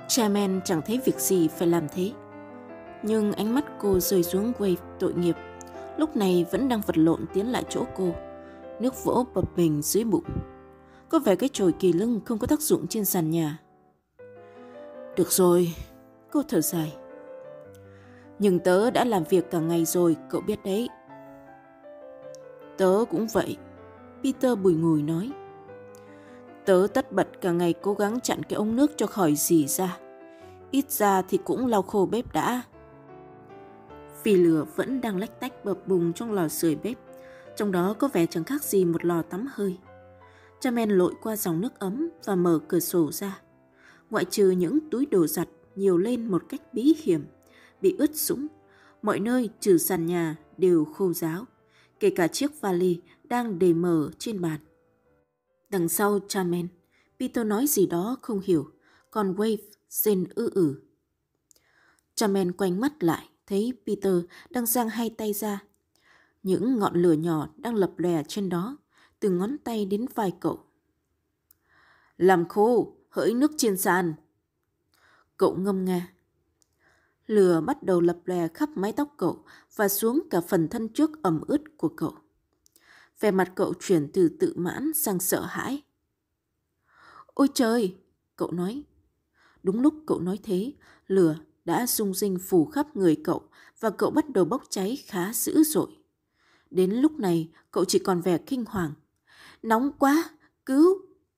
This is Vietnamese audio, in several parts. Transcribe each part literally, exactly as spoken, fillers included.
Chairman chẳng thấy việc gì phải làm thế. Nhưng ánh mắt cô rơi xuống Wave tội nghiệp, lúc này vẫn đang vật lộn tiến lại chỗ cô. Nước vỗ bập bềnh dưới bụng. Có vẻ cái chổi kỳ lưng không có tác dụng trên sàn nhà. Được rồi, cô thở dài. Nhưng tớ đã làm việc cả ngày rồi, cậu biết đấy. Tớ cũng vậy, Peter bùi ngùi nói. Tớ tất bật cả ngày cố gắng chặn cái ống nước cho khỏi rỉ ra. Ít ra thì cũng lau khô bếp đã. Vì lửa vẫn đang lách tách bập bùng trong lò sưởi bếp, trong đó có vẻ chẳng khác gì một lò tắm hơi. Chairman lội qua dòng nước ấm và mở cửa sổ ra. Ngoại trừ những túi đồ giặt nhiều lên một cách bí hiểm, bị ướt sũng, mọi nơi trừ sàn nhà đều khô ráo, kể cả chiếc vali đang để mở trên bàn. Đằng sau Chairman, Peter nói gì đó không hiểu, còn Wave rên ư ử. Chairman quay mắt lại, thấy Peter đang giang hai tay ra. Những ngọn lửa nhỏ đang lập lòe trên đó, từ ngón tay đến vai cậu. Làm khô, hỡi nước trên sàn. Cậu ngâm nga. Lửa bắt đầu lập lòe khắp mái tóc cậu và xuống cả phần thân trước ẩm ướt của cậu. Vẻ mặt cậu chuyển từ tự mãn sang sợ hãi. Ôi trời, cậu nói. Đúng lúc cậu nói thế, lửa đã rung rinh phủ khắp người cậu và cậu bắt đầu bốc cháy khá dữ dội. Đến lúc này, cậu chỉ còn vẻ kinh hoàng. Nóng quá, cứu!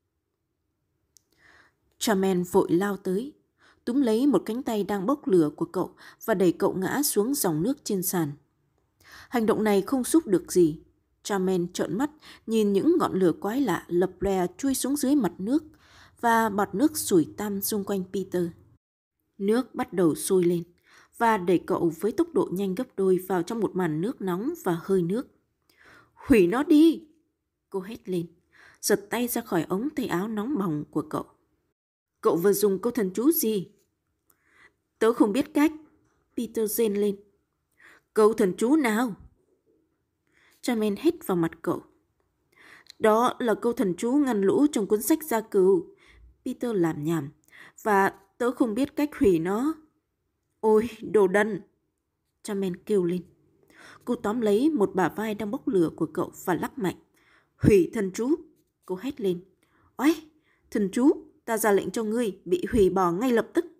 Chairman vội lao tới, túm lấy một cánh tay đang bốc lửa của cậu và đẩy cậu ngã xuống dòng nước trên sàn. Hành động này không giúp được gì. Chairman trợn mắt nhìn những ngọn lửa quái lạ lập lòe chui xuống dưới mặt nước và bọt nước sủi tăm xung quanh Peter. Nước bắt đầu sôi lên và đẩy cậu với tốc độ nhanh gấp đôi vào trong một màn nước nóng và hơi nước. Hủy nó đi! Cô hét lên, giật tay ra khỏi ống tay áo nóng bỏng của cậu. Cậu vừa dùng câu thần chú gì? Tớ không biết cách. Peter rên lên. Câu thần chú nào? Chairman hét vào mặt cậu. Đó là câu thần chú ngăn lũ trong cuốn sách gia cừu. Peter làm nhảm. Và tớ không biết cách hủy nó. Ôi, đồ đần! Chairman kêu lên. Cô tóm lấy một bả vai đang bốc lửa của cậu và lắc mạnh. Hủy thần chú! Cô hét lên. Oái! Thần chú! Ta ra lệnh cho ngươi bị hủy bỏ ngay lập tức.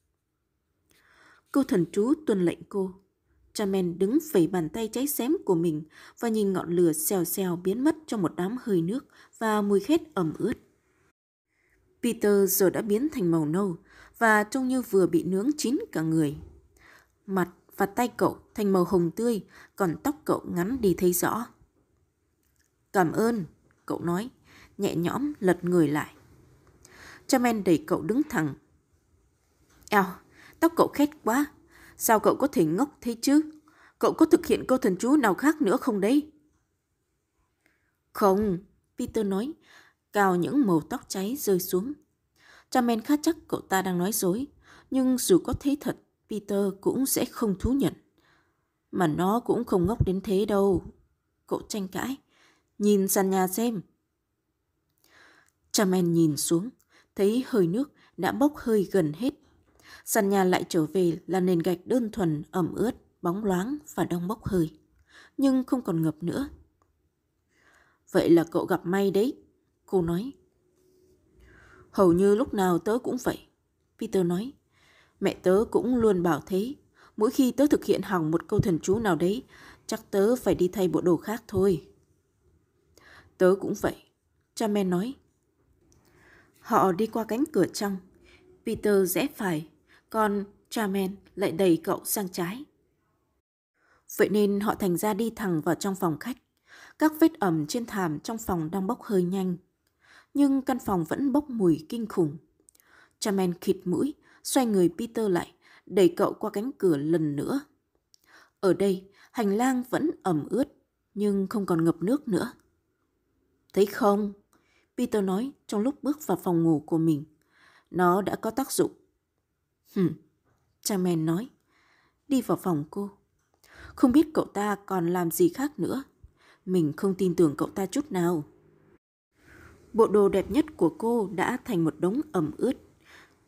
Câu thần chú tuân lệnh cô. Chairman đứng phẩy bàn tay cháy xém của mình và nhìn ngọn lửa xèo xèo biến mất trong một đám hơi nước và mùi khét ẩm ướt. Peter giờ đã biến thành màu nâu và trông như vừa bị nướng chín cả người. Mặt và tay cậu thành màu hồng tươi, còn tóc cậu ngắn đi thấy rõ. Cảm ơn, cậu nói, nhẹ nhõm lật người lại. Chairman đẩy cậu đứng thẳng. Eo, tóc cậu khét quá. Sao cậu có thể ngốc thế chứ? Cậu có thực hiện câu thần chú nào khác nữa không đấy? Không, Peter nói, cào những màu tóc cháy rơi xuống. Chairman khá chắc cậu ta đang nói dối, nhưng dù có thế thật, Peter cũng sẽ không thú nhận. Mà nó cũng không ngốc đến thế đâu. Cậu tranh cãi. Nhìn sàn nhà xem. Chairman nhìn xuống, thấy hơi nước đã bốc hơi gần hết. Sàn nhà lại trở về là nền gạch đơn thuần, ẩm ướt, bóng loáng và đang bốc hơi, nhưng không còn ngập nữa. Vậy là cậu gặp may đấy, cô nói. Hầu như lúc nào tớ cũng vậy, Peter nói. Mẹ tớ cũng luôn bảo thế. Mỗi khi tớ thực hiện hỏng một câu thần chú nào đấy, chắc tớ phải đi thay bộ đồ khác thôi. Tớ cũng vậy, Chairman nói. Họ đi qua cánh cửa trong. Peter rẽ phải, còn Chairman lại đẩy cậu sang trái. Vậy nên họ thành ra đi thẳng vào trong phòng khách. Các vết ẩm trên thảm trong phòng đang bốc hơi nhanh. Nhưng căn phòng vẫn bốc mùi kinh khủng. Chairman khịt mũi, xoay người Peter lại, đẩy cậu qua cánh cửa lần nữa. Ở đây, hành lang vẫn ẩm ướt, nhưng không còn ngập nước nữa. Thấy không? Peter nói trong lúc bước vào phòng ngủ của mình. Nó đã có tác dụng. Hừm, Chairman nói. Đi vào phòng cô. Không biết cậu ta còn làm gì khác nữa. Mình không tin tưởng cậu ta chút nào. Bộ đồ đẹp nhất của cô đã thành một đống ẩm ướt.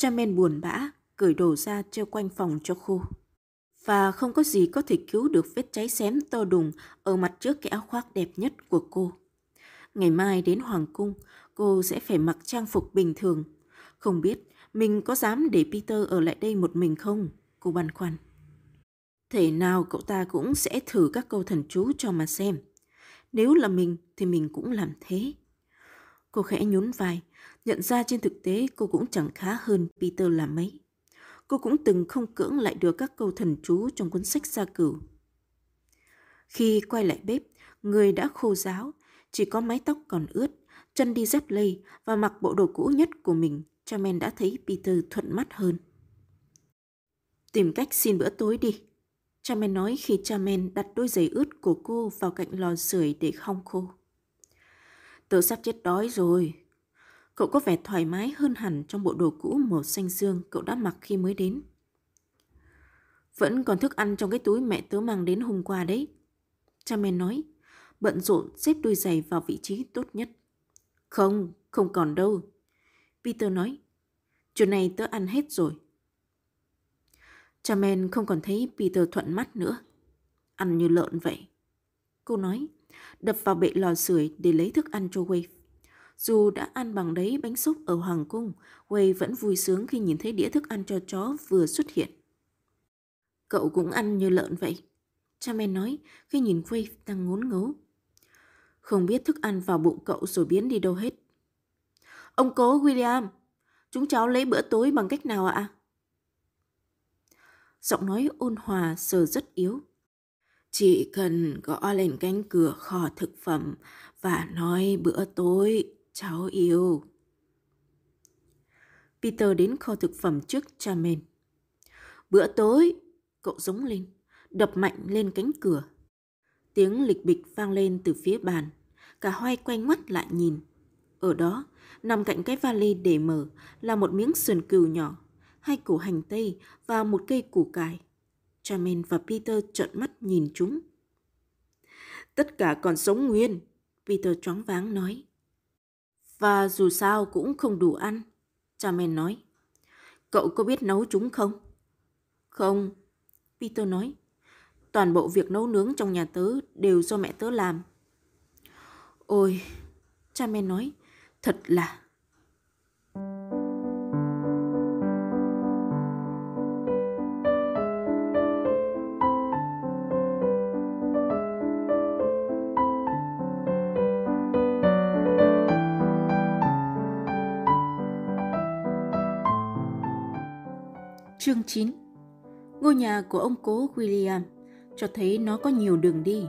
Charmaine buồn bã, cởi đồ ra treo quanh phòng cho khô. Và không có gì có thể cứu được vết cháy xém to đùng ở mặt trước cái áo khoác đẹp nhất của cô. Ngày mai đến Hoàng cung, cô sẽ phải mặc trang phục bình thường. Không biết mình có dám để Peter ở lại đây một mình không? Cô băn khoăn. Thể nào cậu ta cũng sẽ thử các câu thần chú cho mà xem. Nếu là mình thì mình cũng làm thế. Cô khẽ nhún vai, nhận ra trên thực tế cô cũng chẳng khá hơn Peter là mấy. Cô cũng từng không cưỡng lại được các câu thần chú trong cuốn sách gia cửu. Khi quay lại bếp, người đã khô ráo, chỉ có mái tóc còn ướt, chân đi dép lê và mặc bộ đồ cũ nhất của mình, Charmaine đã thấy Peter thuận mắt hơn. Tìm cách xin bữa tối đi, Charmaine nói khi Charmaine đặt đôi giày ướt của cô vào cạnh lò sưởi để hong khô. Tớ sắp chết đói rồi. Cậu có vẻ thoải mái hơn hẳn trong bộ đồ cũ màu xanh dương cậu đã mặc khi mới đến. Vẫn còn thức ăn trong cái túi mẹ tớ mang đến hôm qua đấy, Charmaine nói, bận rộn xếp đôi giày vào vị trí tốt nhất. Không, không còn đâu, Peter nói. Chiều nay tớ ăn hết rồi. Charmaine không còn thấy Peter thuận mắt nữa. Ăn như lợn vậy, cô nói, đập vào bệ lò sưởi để lấy thức ăn cho Wave. Dù đã ăn bằng đấy bánh xúc ở Hoàng cung, Wave vẫn vui sướng khi nhìn thấy đĩa thức ăn cho chó vừa xuất hiện. Cậu cũng ăn như lợn vậy, Charmaine nói khi nhìn Wave đang ngốn ngấu. Không biết thức ăn vào bụng cậu rồi biến đi đâu hết. Ông cố William, chúng cháu lấy bữa tối bằng cách nào ạ? Giọng nói ôn hòa giờ rất yếu. Chỉ cần gõ lên cánh cửa kho thực phẩm và nói bữa tối, cháu yêu. Peter đến kho thực phẩm trước Charmaine. Bữa tối, cậu giống lên, đập mạnh lên cánh cửa. Tiếng lịch bịch vang lên từ phía bàn. Cả hai quay ngoắt lại nhìn. Ở đó, nằm cạnh cái vali để mở là một miếng sườn cừu nhỏ, hai củ hành tây và một cây củ cải. Charmaine và Peter trợn mắt nhìn chúng. Tất cả còn sống nguyên, Peter choáng váng nói. Và dù sao cũng không đủ ăn, Charmaine nói. Cậu có biết nấu chúng không? Không, Peter nói. Toàn bộ việc nấu nướng trong nhà tớ đều do mẹ tớ làm. Ôi, Charmaine nói, thật là... Chương chín. Ngôi nhà của ông cố William cho thấy nó có nhiều đường đi.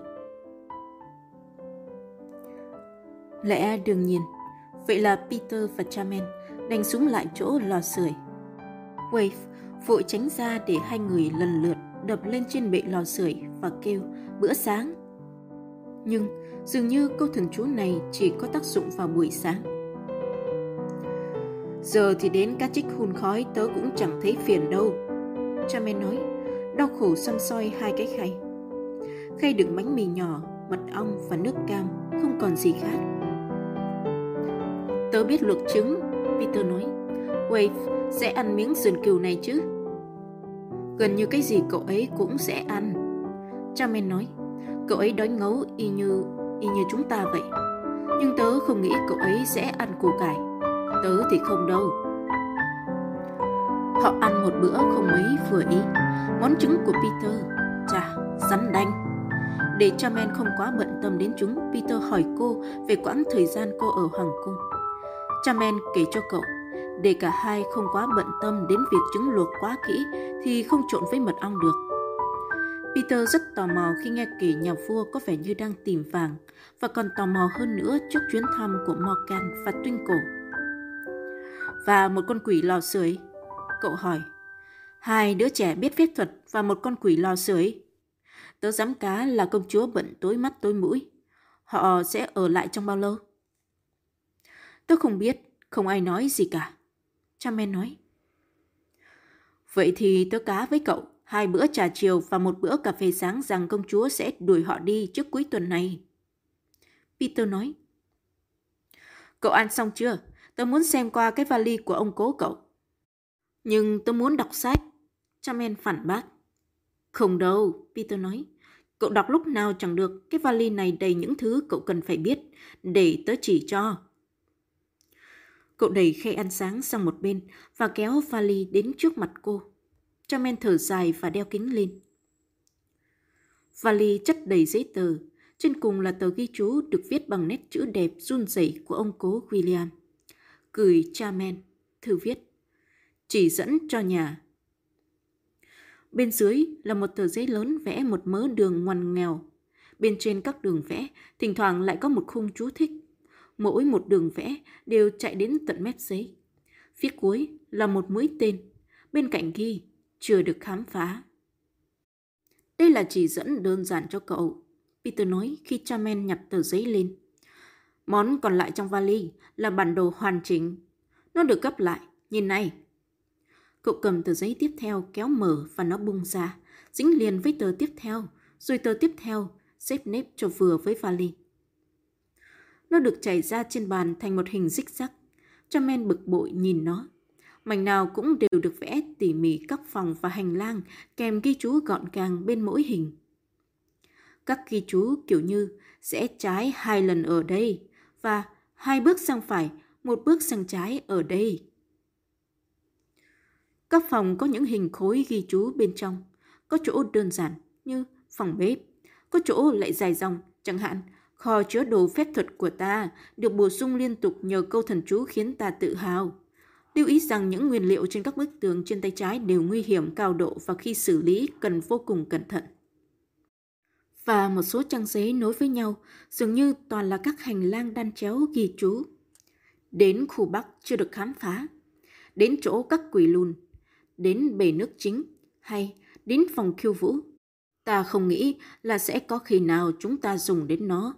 Lẽ đương nhiên, vậy là Peter và Charmaine đành xuống lại chỗ lò sưởi. Wave vội tránh ra để hai người lần lượt đập lên trên bệ lò sưởi và kêu bữa sáng. Nhưng dường như câu thần chú này chỉ có tác dụng vào buổi sáng. Giờ thì đến cá trích hun khói tớ cũng chẳng thấy phiền đâu, Charmaine nói, đau khổ xăm soi hai cái khay. Khay đựng bánh mì nhỏ, mật ong và nước cam, không còn gì khác. Tớ biết luộc trứng, Peter nói. Wave sẽ ăn miếng sườn cừu này chứ? Gần như cái gì cậu ấy cũng sẽ ăn, Charmaine nói. Cậu ấy đói ngấu y như, y như chúng ta vậy. Nhưng tớ không nghĩ cậu ấy sẽ ăn củ cải. Tớ thì không đâu. Họ ăn một bữa không mấy vừa ý. Món trứng của Peter, chà, rắn đanh. Để Charmaine không quá bận tâm đến chúng, Peter hỏi cô về quãng thời gian cô ở Hoàng cung. Charmaine kể cho cậu, để cả hai không quá bận tâm đến việc trứng luộc quá kỹ thì không trộn với mật ong được. Peter rất tò mò khi nghe kể nhà vua có vẻ như đang tìm vàng, và còn tò mò hơn nữa trước chuyến thăm của Morgan và Twinkle. Và một con quỷ lò sưởi? Cậu hỏi. Hai đứa trẻ biết phép thuật và một con quỷ lò sưởi. Tớ dám cá là công chúa bận tối mắt tối mũi. Họ sẽ ở lại trong bao lâu? Tớ không biết, không ai nói gì cả, Charmaine nói. Vậy thì tớ cá với cậu hai bữa trà chiều và một bữa cà phê sáng rằng công chúa sẽ đuổi họ đi trước cuối tuần này, Peter nói. Cậu ăn xong chưa? Tớ muốn xem qua cái vali của ông cố cậu. Nhưng tớ muốn đọc sách, Charmaine phản bác. Không đâu, Peter nói. Cậu đọc lúc nào chẳng được, cái vali này đầy những thứ cậu cần phải biết, để tớ chỉ cho. Cậu đẩy khay ăn sáng sang một bên và kéo vali đến trước mặt cô. Charmaine thở dài và đeo kính lên. Vali chất đầy giấy tờ, trên cùng là tờ ghi chú được viết bằng nét chữ đẹp run rẩy của ông cố William. Gửi Charmaine, thư viết. Chỉ dẫn cho nhà. Bên dưới là một tờ giấy lớn vẽ một mớ đường ngoằn nghèo. Bên trên các đường vẽ, thỉnh thoảng lại có một khung chú thích. Mỗi một đường vẽ đều chạy đến tận mép giấy. Phía cuối là một mũi tên, bên cạnh ghi chưa được khám phá. Đây là chỉ dẫn đơn giản cho cậu, Peter nói khi Charmaine nhặt tờ giấy lên. Món còn lại trong vali là bản đồ hoàn chỉnh. Nó được gấp lại, nhìn này. Cậu cầm tờ giấy tiếp theo kéo mở và nó bung ra, dính liền với tờ tiếp theo, rồi tờ tiếp theo, xếp nếp cho vừa với vali. Nó được chảy ra trên bàn thành một hình zig zag. Charmaine bực bội nhìn nó. Mảnh nào cũng đều được vẽ tỉ mỉ các phòng và hành lang, kèm ghi chú gọn gàng bên mỗi hình. Các ghi chú kiểu như sẽ trái hai lần ở đây và hai bước sang phải, một bước sang trái ở đây. Các phòng có những hình khối ghi chú bên trong, có chỗ đơn giản như phòng bếp, có chỗ lại dài dòng, chẳng hạn kho chứa đồ phép thuật của ta được bổ sung liên tục nhờ câu thần chú khiến ta tự hào. Lưu ý rằng những nguyên liệu trên các bức tường trên tay trái đều nguy hiểm cao độ và khi xử lý cần vô cùng cẩn thận. Và một số trang giấy nối với nhau dường như toàn là các hành lang đan chéo ghi chú. Đến khu Bắc chưa được khám phá, đến chỗ các quỷ lùn, đến bể nước chính hay đến phòng khiêu vũ. Ta không nghĩ là sẽ có khi nào chúng ta dùng đến nó.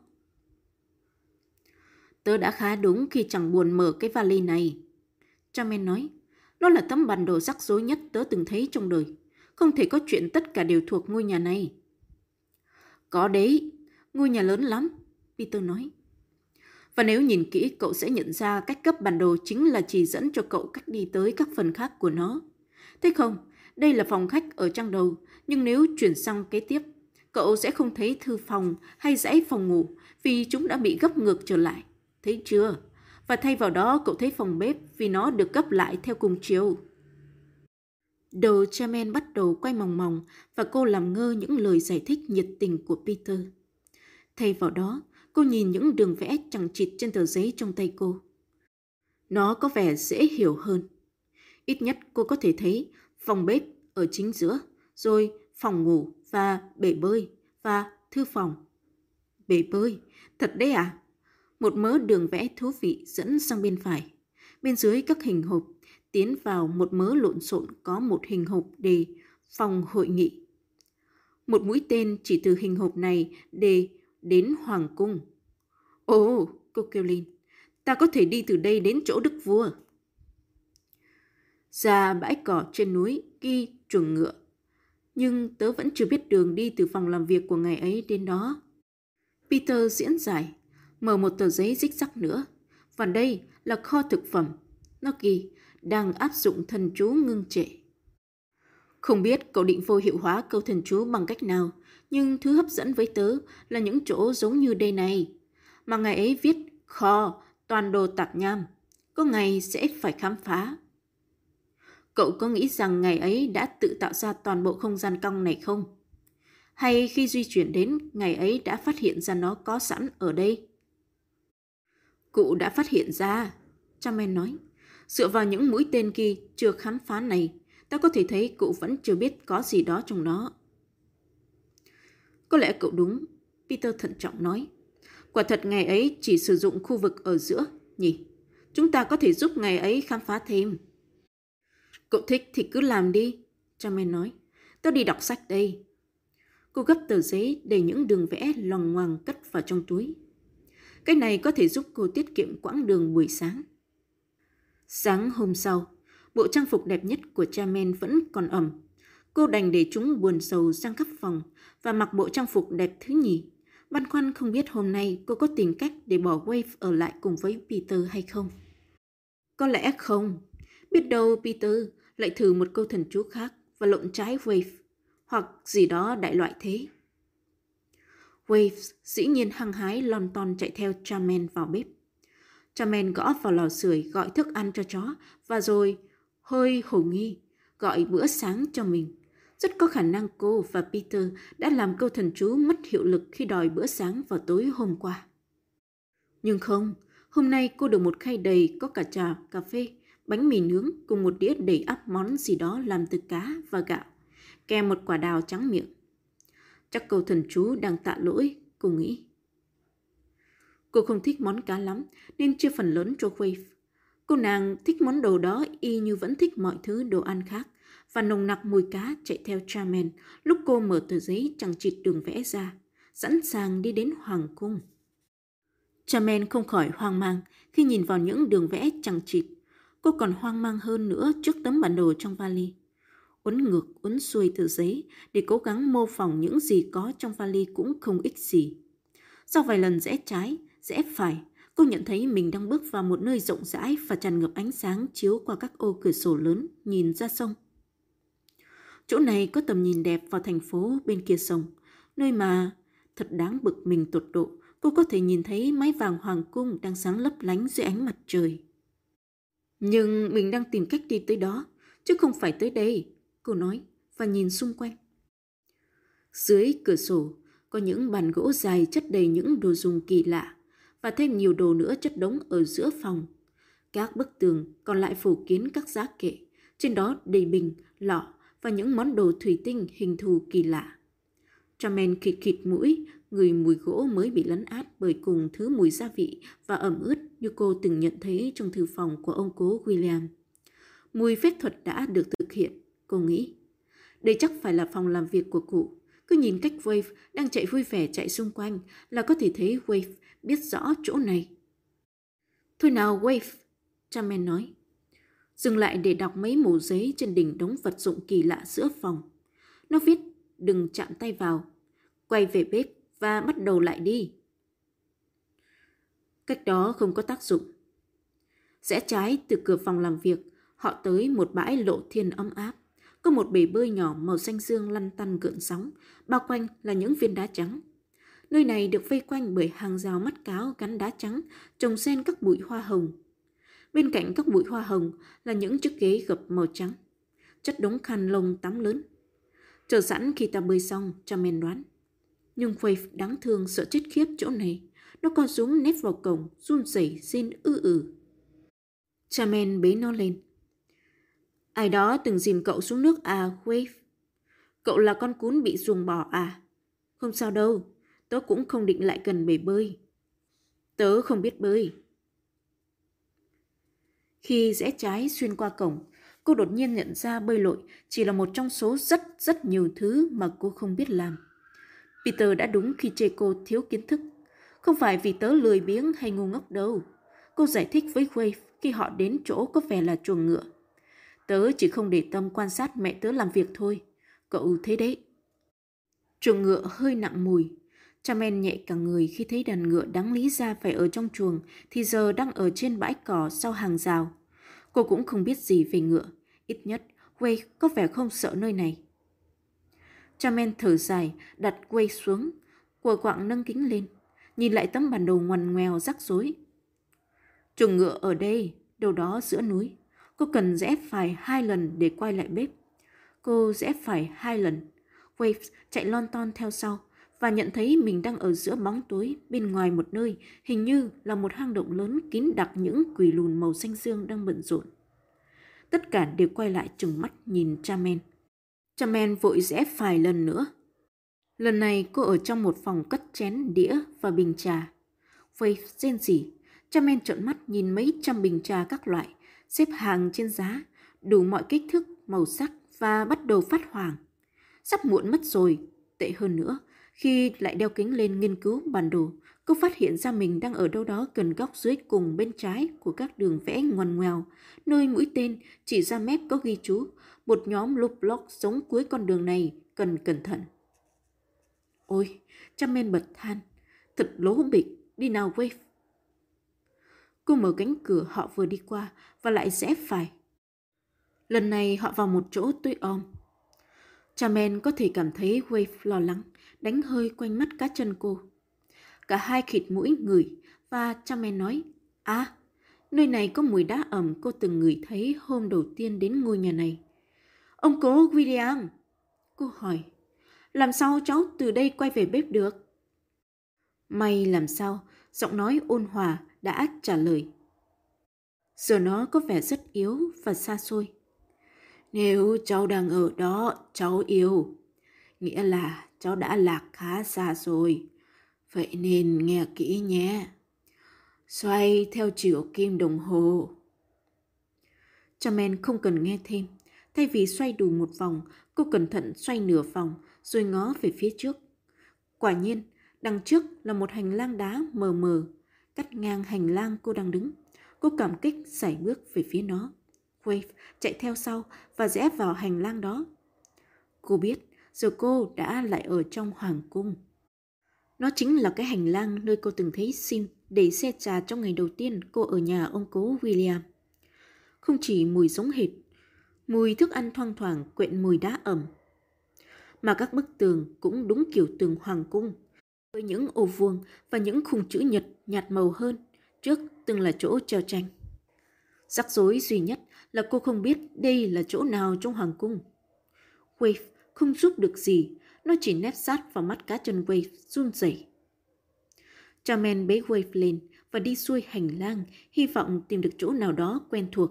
Tớ đã khá đúng khi chẳng buồn mở cái vali này, Charmaine nói. Nó là tấm bản đồ rắc rối nhất tớ từng thấy trong đời. Không thể có chuyện tất cả đều thuộc ngôi nhà này. Có đấy, ngôi nhà lớn lắm, Peter nói. Và nếu nhìn kỹ cậu sẽ nhận ra cách cấp bản đồ chính là chỉ dẫn cho cậu cách đi tới các phần khác của nó. Thế không, đây là phòng khách ở trang đầu, nhưng nếu chuyển sang kế tiếp, cậu sẽ không thấy thư phòng hay dãy phòng ngủ vì chúng đã bị gấp ngược trở lại. Thấy chưa? Và thay vào đó cậu thấy phòng bếp vì nó được gấp lại theo cùng chiều. Đầu Charmaine bắt đầu quay mòng mòng và cô làm ngơ những lời giải thích nhiệt tình của Peter. Thay vào đó, cô nhìn những đường vẽ chằng chịt trên tờ giấy trong tay cô. Nó có vẻ dễ hiểu hơn. Ít nhất cô có thể thấy phòng bếp ở chính giữa, rồi phòng ngủ và bể bơi và thư phòng. Bể bơi? Thật đấy à? Một mớ đường vẽ thú vị dẫn sang bên phải. Bên dưới các hình hộp, tiến vào một mớ lộn xộn có một hình hộp đề phòng hội nghị. Một mũi tên chỉ từ hình hộp này đề đến Hoàng cung. Ồ, cô kêu lên, ta có thể đi từ đây đến chỗ đức vua. Ra bãi cỏ trên núi ghi chuồng ngựa. Nhưng tớ vẫn chưa biết đường đi từ phòng làm việc của ngài ấy đến đó. Peter diễn giải, mở một tờ giấy rích rắc nữa. Và đây là kho thực phẩm. Nó ghi, đang áp dụng thần chú ngưng trệ. Không biết cậu định vô hiệu hóa câu thần chú bằng cách nào, nhưng thứ hấp dẫn với tớ là những chỗ giống như đây này. Mà ngài ấy viết kho, toàn đồ tạp nham. Có ngày sẽ phải khám phá. Cậu có nghĩ rằng ngài ấy đã tự tạo ra toàn bộ không gian cong này không? Hay khi di chuyển đến, ngài ấy đã phát hiện ra nó có sẵn ở đây? Cụ đã phát hiện ra, Charmaine nói. Dựa vào những mũi tên kia chưa khám phá này, ta có thể thấy cụ vẫn chưa biết có gì đó trong nó. Có lẽ cậu đúng, Peter thận trọng nói. Quả thật ngài ấy chỉ sử dụng khu vực ở giữa, nhỉ? Chúng ta có thể giúp ngài ấy khám phá thêm. Cậu thích thì cứ làm đi, Charmaine nói. Tớ đi đọc sách đây. Cô gấp tờ giấy đầy những đường vẽ loằng ngoằng cất vào trong túi. Cái này có thể giúp cô tiết kiệm quãng đường buổi sáng. Sáng hôm sau, bộ trang phục đẹp nhất của Charmaine vẫn còn ẩm. Cô đành để chúng buồn sầu sang khắp phòng và mặc bộ trang phục đẹp thứ nhì. Băn khoăn không biết hôm nay cô có tìm cách để bỏ Wave ở lại cùng với Peter hay không. Có lẽ không. Biết đâu Peter lại thử một câu thần chú khác và lộn trái Wave, hoặc gì đó đại loại thế. Wave dĩ nhiên hăng hái lon ton chạy theo Charmaine vào bếp. Charmaine gõ vào lò sưởi gọi thức ăn cho chó và rồi, hơi hồ nghi, gọi bữa sáng cho mình. Rất có khả năng cô và Peter đã làm câu thần chú mất hiệu lực khi đòi bữa sáng vào tối hôm qua. Nhưng không, hôm nay cô được một khay đầy có cả trà, cà phê, bánh mì nướng cùng một đĩa đầy ắp món gì đó làm từ cá và gạo, kèm một quả đào trắng miệng. Chắc câu thần chú đang tạ lỗi, cô nghĩ. Cô không thích món cá lắm nên chia phần lớn cho Wave. Cô nàng thích món đồ đó y như vẫn thích mọi thứ đồ ăn khác và nồng nặc mùi cá chạy theo Charmaine lúc cô mở tờ giấy chằng chịt đường vẽ ra, sẵn sàng đi đến Hoàng cung. Charmaine không khỏi hoang mang khi nhìn vào những đường vẽ chằng chịt. Cô còn hoang mang hơn nữa trước tấm bản đồ trong vali. Uốn ngược, uốn xuôi tờ giấy để cố gắng mô phỏng những gì có trong vali cũng không ích gì. Sau vài lần rẽ trái, rẽ phải, cô nhận thấy mình đang bước vào một nơi rộng rãi và tràn ngập ánh sáng chiếu qua các ô cửa sổ lớn nhìn ra sông. Chỗ này có tầm nhìn đẹp vào thành phố bên kia sông, nơi mà, thật đáng bực mình tột độ, cô có thể nhìn thấy mái vàng hoàng cung đang sáng lấp lánh dưới ánh mặt trời. Nhưng mình đang tìm cách đi tới đó, chứ không phải tới đây, cô nói và nhìn xung quanh. Dưới cửa sổ có những bàn gỗ dài chất đầy những đồ dùng kỳ lạ và thêm nhiều đồ nữa chất đống ở giữa phòng. Các bức tường còn lại phủ kín các giá kệ, trên đó đầy bình, lọ và những món đồ thủy tinh hình thù kỳ lạ. Charmaine khịt khịt mũi, ngửi mùi gỗ mới bị lấn át bởi cùng thứ mùi gia vị và ẩm ướt như cô từng nhận thấy trong thư phòng của ông cố William. Mùi phép thuật đã được thực hiện, cô nghĩ. Đây chắc phải là phòng làm việc của cụ. Cứ nhìn cách Wave đang chạy vui vẻ chạy xung quanh là có thể thấy Wave biết rõ chỗ này. Thôi nào Wave, Charmaine nói. Dừng lại để đọc mấy mẩu giấy trên đỉnh đống vật dụng kỳ lạ giữa phòng. Nó viết đừng chạm tay vào, quay về bếp và bắt đầu lại đi. Cách đó không có tác dụng. Rẽ trái từ cửa phòng làm việc, họ tới một bãi lộ thiên ấm áp. Có một bể bơi nhỏ màu xanh dương lăn tăn gợn sóng, bao quanh là những viên đá trắng. Nơi này được vây quanh bởi hàng rào mắt cáo gắn đá trắng, trồng xen các bụi hoa hồng. Bên cạnh các bụi hoa hồng là những chiếc ghế gập màu trắng, chất đống khăn lông tắm lớn. Chờ sẵn khi ta bơi xong, Charmaine đoán. Nhưng Wave đáng thương sợ chết khiếp chỗ này. Nó co rúm nép vào cổng, run rẩy xin ư ử. Charmaine bế nó lên. Ai đó từng dìm cậu xuống nước à, Wave? Cậu là con cún bị ruồng bỏ à? Không sao đâu, tớ cũng không định lại gần bể bơi. Tớ không biết bơi. Khi rẽ trái xuyên qua cổng, cô đột nhiên nhận ra bơi lội chỉ là một trong số rất rất nhiều thứ mà cô không biết làm. Peter đã đúng khi chê cô thiếu kiến thức. Không phải vì tớ lười biếng hay ngu ngốc đâu. Cô giải thích với Wave khi họ đến chỗ có vẻ là chuồng ngựa. Tớ chỉ không để tâm quan sát mẹ tớ làm việc thôi. Cậu thấy đấy. Chuồng ngựa hơi nặng mùi. Charmaine nhẹ cả người khi thấy đàn ngựa đáng lý ra phải ở trong chuồng thì giờ đang ở trên bãi cỏ sau hàng rào. Cô cũng không biết gì về ngựa. Ít nhất, Wade có vẻ không sợ nơi này. Charmaine thở dài, đặt Wade xuống. Của quạng nâng kính lên, nhìn lại tấm bản đồ ngoằn ngoèo rắc rối. Chuồng ngựa ở đây, đâu đó giữa núi. Cô cần rẽ phải hai lần để quay lại bếp. Cô rẽ phải hai lần. Wave chạy lon ton theo sau và nhận thấy mình đang ở giữa bóng tối bên ngoài một nơi hình như là một hang động lớn kín đặc những quỷ lùn màu xanh dương đang bận rộn. Tất cả đều quay lại trừng mắt nhìn Charmaine. Charmaine vội rẽ phải lần nữa. Lần này cô ở trong một phòng cất chén, đĩa và bình trà. Wave rên rỉ. Charmaine trợn mắt nhìn mấy trăm bình trà các loại, xếp hàng trên giá, đủ mọi kích thước, màu sắc và bắt đầu phát hoảng. Sắp muộn mất rồi. Tệ hơn nữa, khi lại đeo kính lên nghiên cứu bản đồ, cô phát hiện ra mình đang ở đâu đó gần góc dưới cùng bên trái của các đường vẽ ngoằn ngoèo, nơi mũi tên chỉ ra mép có ghi chú, một nhóm lục block sống cuối con đường này, cần cẩn thận. Ôi, Charmaine bật than, thật lố bịch, đi nào Wave. Cô mở cánh cửa họ vừa đi qua và lại rẽ phải. Lần này họ vào một chỗ tối om. Charmaine có thể cảm thấy Wave lo lắng, đánh hơi quanh mắt cá chân cô. Cả hai khịt mũi ngửi và Charmaine nói, à, nơi này có mùi đá ẩm cô từng ngửi thấy hôm đầu tiên đến ngôi nhà này. Ông cố William, cô hỏi, làm sao cháu từ đây quay về bếp được? May làm sao, giọng nói ôn hòa đã trả lời. Giờ nó có vẻ rất yếu và xa xôi. Nếu cháu đang ở đó, cháu yêu, nghĩa là cháu đã lạc khá xa rồi. Vậy nên nghe kỹ nhé. Xoay theo chiều kim đồng hồ. Charmaine không cần nghe thêm. Thay vì xoay đủ một vòng, cô cẩn thận xoay nửa vòng rồi ngó về phía trước. Quả nhiên, đằng trước là một hành lang đá mờ mờ, cắt ngang hành lang cô đang đứng. Cô cảm kích sải bước về phía nó. Wave chạy theo sau và rẽ vào hành lang đó. Cô biết giờ cô đã lại ở trong hoàng cung. Nó chính là cái hành lang nơi cô từng thấy Sim để xe trà trong ngày đầu tiên cô ở nhà ông cố William. Không chỉ mùi giống hệt, mùi thức ăn thoang thoảng quện mùi đá ẩm, mà các bức tường cũng đúng kiểu tường hoàng cung, với những ô vuông và những khung chữ nhật nhạt màu hơn, trước từng là chỗ treo tranh. Rắc rối duy nhất là cô không biết đây là chỗ nào trong hoàng cung. Wave không giúp được gì, nó chỉ nép sát vào mắt cá chân Wave run rẩy. Charmaine bế Wave lên và đi xuôi hành lang, hy vọng tìm được chỗ nào đó quen thuộc.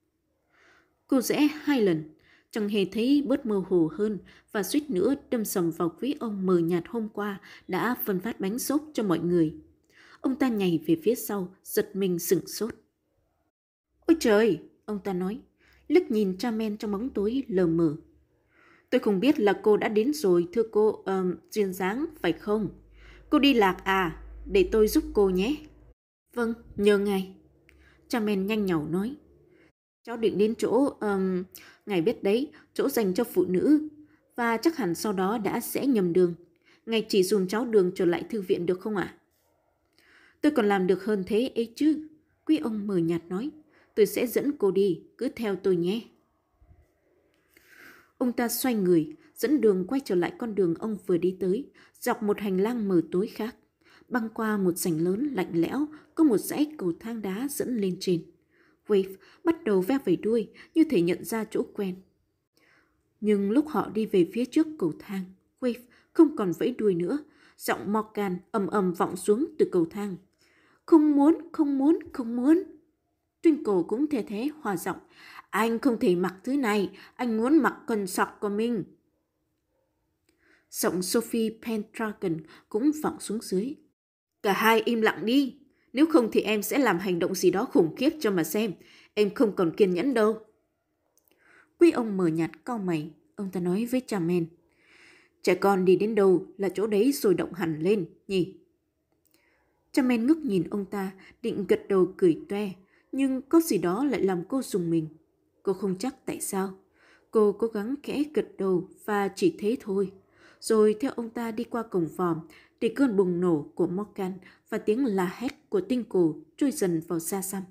Cô rẽ hai lần, chẳng hề thấy bớt mơ hồ hơn và suýt nữa đâm sầm vào quý ông mờ nhạt hôm qua đã phân phát bánh xốp cho mọi người. Ông ta nhảy về phía sau, giật mình sửng sốt. Ôi trời, ông ta nói, liếc nhìn Charmaine trong bóng tối lờ mờ. Tôi không biết là cô đã đến rồi, thưa cô, uh, duyên dáng, phải không? Cô đi lạc à? Để tôi giúp cô nhé. Vâng, nhờ ngài. Charmaine nhanh nhảu nói. Cháu định đến chỗ, um, ngài biết đấy, chỗ dành cho phụ nữ. Và chắc hẳn sau đó đã sẽ nhầm đường. Ngài chỉ dùm cháu đường trở lại thư viện được không ạ? À? Tôi còn làm được hơn thế ấy chứ. Quý ông mờ nhạt nói. Tôi sẽ dẫn cô đi, cứ theo tôi nhé. Ông ta xoay người, dẫn đường quay trở lại con đường ông vừa đi tới, dọc một hành lang mờ tối khác. Băng qua một sảnh lớn lạnh lẽo, có một dãy cầu thang đá dẫn lên trên. Wave bắt đầu ve vẩy đuôi, như thể nhận ra chỗ quen. Nhưng lúc họ đi về phía trước cầu thang, Wave không còn vẫy đuôi nữa. Giọng Morgan ầm ầm vọng xuống từ cầu thang. Không muốn, không muốn, không muốn. Twinkle cũng thề thế hòa giọng. Anh không thể mặc thứ này, anh muốn mặc quần sọc của mình. Giọng Sophie Pendragon cũng vọng xuống dưới. Cả hai im lặng đi, nếu không thì em sẽ làm hành động gì đó khủng khiếp cho mà xem. Em không còn kiên nhẫn đâu. Quý ông mờ nhạt cau mày, ông ta nói với Charmaine. Trẻ con đi đến đâu là chỗ đấy rồi động hẳn lên, nhỉ? Charmaine ngước nhìn ông ta, định gật đầu cười toe, nhưng có gì đó lại làm cô rùng mình. Cô không chắc tại sao. Cô cố gắng khẽ gật đầu và chỉ thế thôi. Rồi theo ông ta đi qua cổng vòm để cơn bùng nổ của Morgan và tiếng la hét của Twinkle trôi dần vào xa xăm.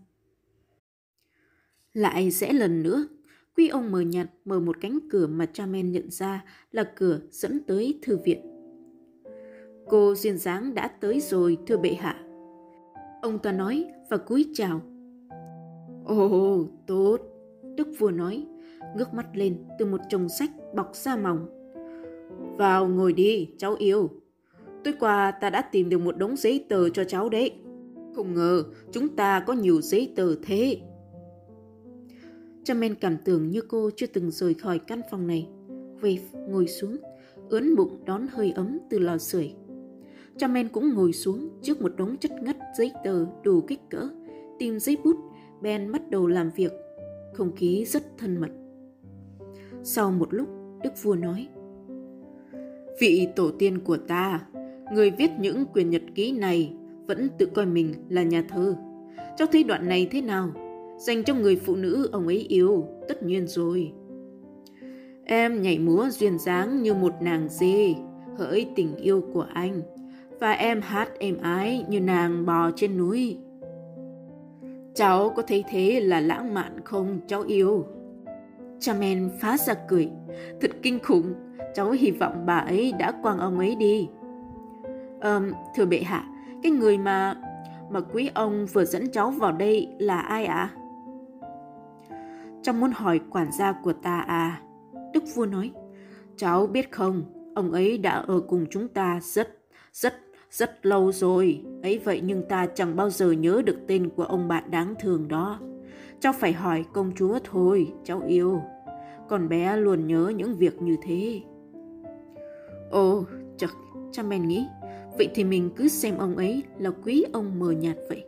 Lại rẽ lần nữa, quý ông mờ nhạt mở một cánh cửa mà Charmaine nhận ra là cửa dẫn tới thư viện. Cô duyên dáng đã tới rồi, thưa bệ hạ. Ông ta nói và cúi chào. Ồ, tốt, đức vua nói, ngước mắt lên từ một chồng sách bọc da mỏng. Vào ngồi đi, cháu yêu. Tối qua ta đã tìm được một đống giấy tờ cho cháu đấy. Không ngờ chúng ta có nhiều giấy tờ thế. Charmaine cảm tưởng như cô chưa từng rời khỏi căn phòng này. Wave ngồi xuống, ướn bụng đón hơi ấm từ lò sưởi. Charmaine cũng ngồi xuống trước một đống chất ngất giấy tờ đủ kích cỡ, tìm giấy bút, Ben bắt đầu làm việc. Không khí rất thân mật. Sau một lúc, đức vua nói. Vị tổ tiên của ta, người viết những quyển nhật ký này, vẫn tự coi mình là nhà thơ. Cháu thấy đoạn này thế nào? Dành cho người phụ nữ ông ấy yêu, tất nhiên rồi. Em nhảy múa duyên dáng như một nàng dê, hỡi tình yêu của anh. Và em hát êm ái như nàng bò trên núi. Cháu có thấy thế là lãng mạn không, cháu yêu? Charmaine phá ra cười. Thật kinh khủng, cháu hy vọng bà ấy đã quăng ông ấy đi. Ờm, thưa bệ hạ, cái người mà mà quý ông vừa dẫn cháu vào đây là ai ạ? À? Cháu muốn hỏi quản gia của ta à? Đức vua nói. Cháu biết không, ông ấy đã ở cùng chúng ta rất, rất, rất lâu rồi. Ấy vậy nhưng ta chẳng bao giờ nhớ được tên của ông bạn đáng thương đó. Cháu phải hỏi công chúa thôi, cháu yêu. Con bé luôn nhớ những việc như thế. Ồ, chật, Charmaine nghĩ. Vậy thì mình cứ xem ông ấy là quý ông mờ nhạt vậy.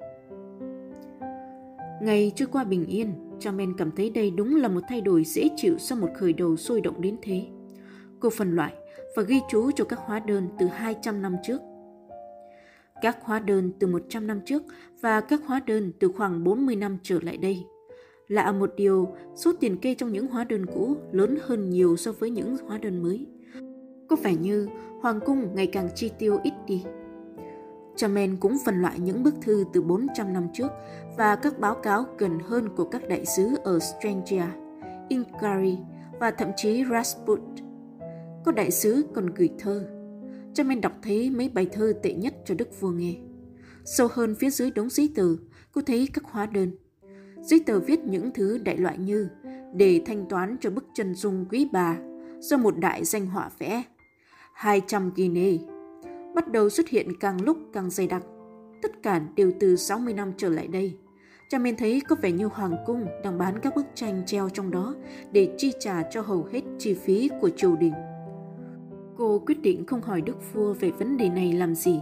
Ngày trôi qua bình yên, Charmaine cảm thấy đây đúng là một thay đổi dễ chịu sau một khởi đầu sôi động đến thế. Cô phân loại và ghi chú cho các hóa đơn từ hai trăm năm trước, các hóa đơn từ một trăm năm trước và các hóa đơn từ khoảng bốn mươi năm trở lại đây. Lạ một điều, số tiền kê trong những hóa đơn cũ lớn hơn nhiều so với những hóa đơn mới. Có vẻ như Hoàng cung ngày càng chi tiêu ít đi. Charmaine cũng phân loại những bức thư từ bốn trăm năm trước và các báo cáo gần hơn của các đại sứ ở Strangia, Ingari và thậm chí Rajput. Có đại sứ còn gửi thơ. Charmaine đọc thấy mấy bài thơ tệ nhất cho đức vua nghe. Sâu hơn phía dưới đống giấy tờ, cô thấy các hóa đơn. Giấy tờ viết những thứ đại loại như để thanh toán cho bức chân dung quý bà do một đại danh họa vẽ, hai trăm guinea. Bắt đầu xuất hiện càng lúc càng dày đặc. Tất cả đều từ sáu mươi năm trở lại đây. Charmaine thấy có vẻ như Hoàng cung đang bán các bức tranh treo trong đó để chi trả cho hầu hết chi phí của triều đình. Cô quyết định không hỏi đức vua về vấn đề này làm gì.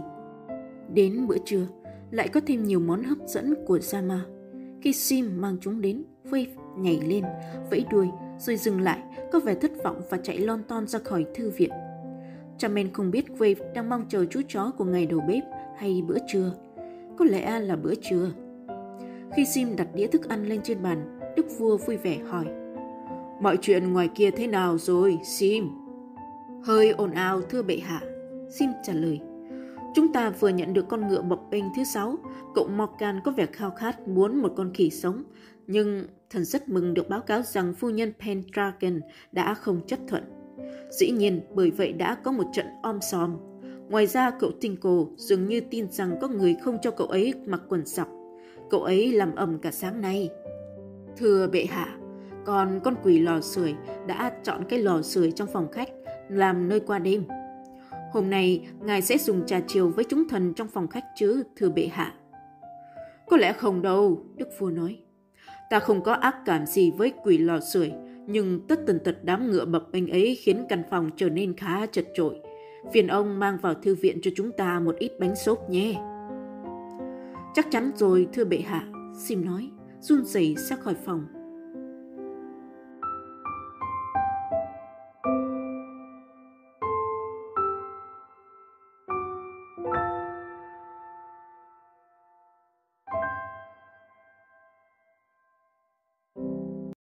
Đến bữa trưa, lại có thêm nhiều món hấp dẫn của Zama. Khi Sim mang chúng đến, Wave nhảy lên, vẫy đuôi, rồi dừng lại, có vẻ thất vọng và chạy lon ton ra khỏi thư viện. Charmaine không biết Wave đang mong chờ chú chó của ngày đầu bếp hay bữa trưa. Có lẽ là bữa trưa. Khi Sim đặt đĩa thức ăn lên trên bàn, đức vua vui vẻ hỏi: Mọi chuyện ngoài kia thế nào rồi, Sim? Hơi ồn ào thưa bệ hạ, Sim trả lời. Chúng ta vừa nhận được con ngựa bập bênh thứ sáu. Cậu Morgan có vẻ khao khát muốn một con khỉ sống, nhưng thần rất mừng được báo cáo rằng phu nhân Pendragon đã không chấp thuận. Dĩ nhiên bởi vậy đã có một trận om sòm. Ngoài ra cậu Tinkle dường như tin rằng có người không cho cậu ấy mặc quần sọc. Cậu ấy làm ầm cả sáng nay. Thưa bệ hạ, còn con quỷ lò sưởi đã chọn cái lò sưởi trong phòng khách làm nơi qua đêm. Hôm nay ngài sẽ dùng trà chiều với chúng thần trong phòng khách chứ, thưa bệ hạ? Có lẽ không đâu, đức vua nói. Ta không có ác cảm gì với quỷ lò sưởi, nhưng tất tần tật đám ngựa bập bênh ấy khiến căn phòng trở nên khá chật chội. Phiền ông mang vào thư viện cho chúng ta một ít bánh xốp nhé. Chắc chắn rồi, thưa bệ hạ, Sim nói, run rẩy ra khỏi phòng.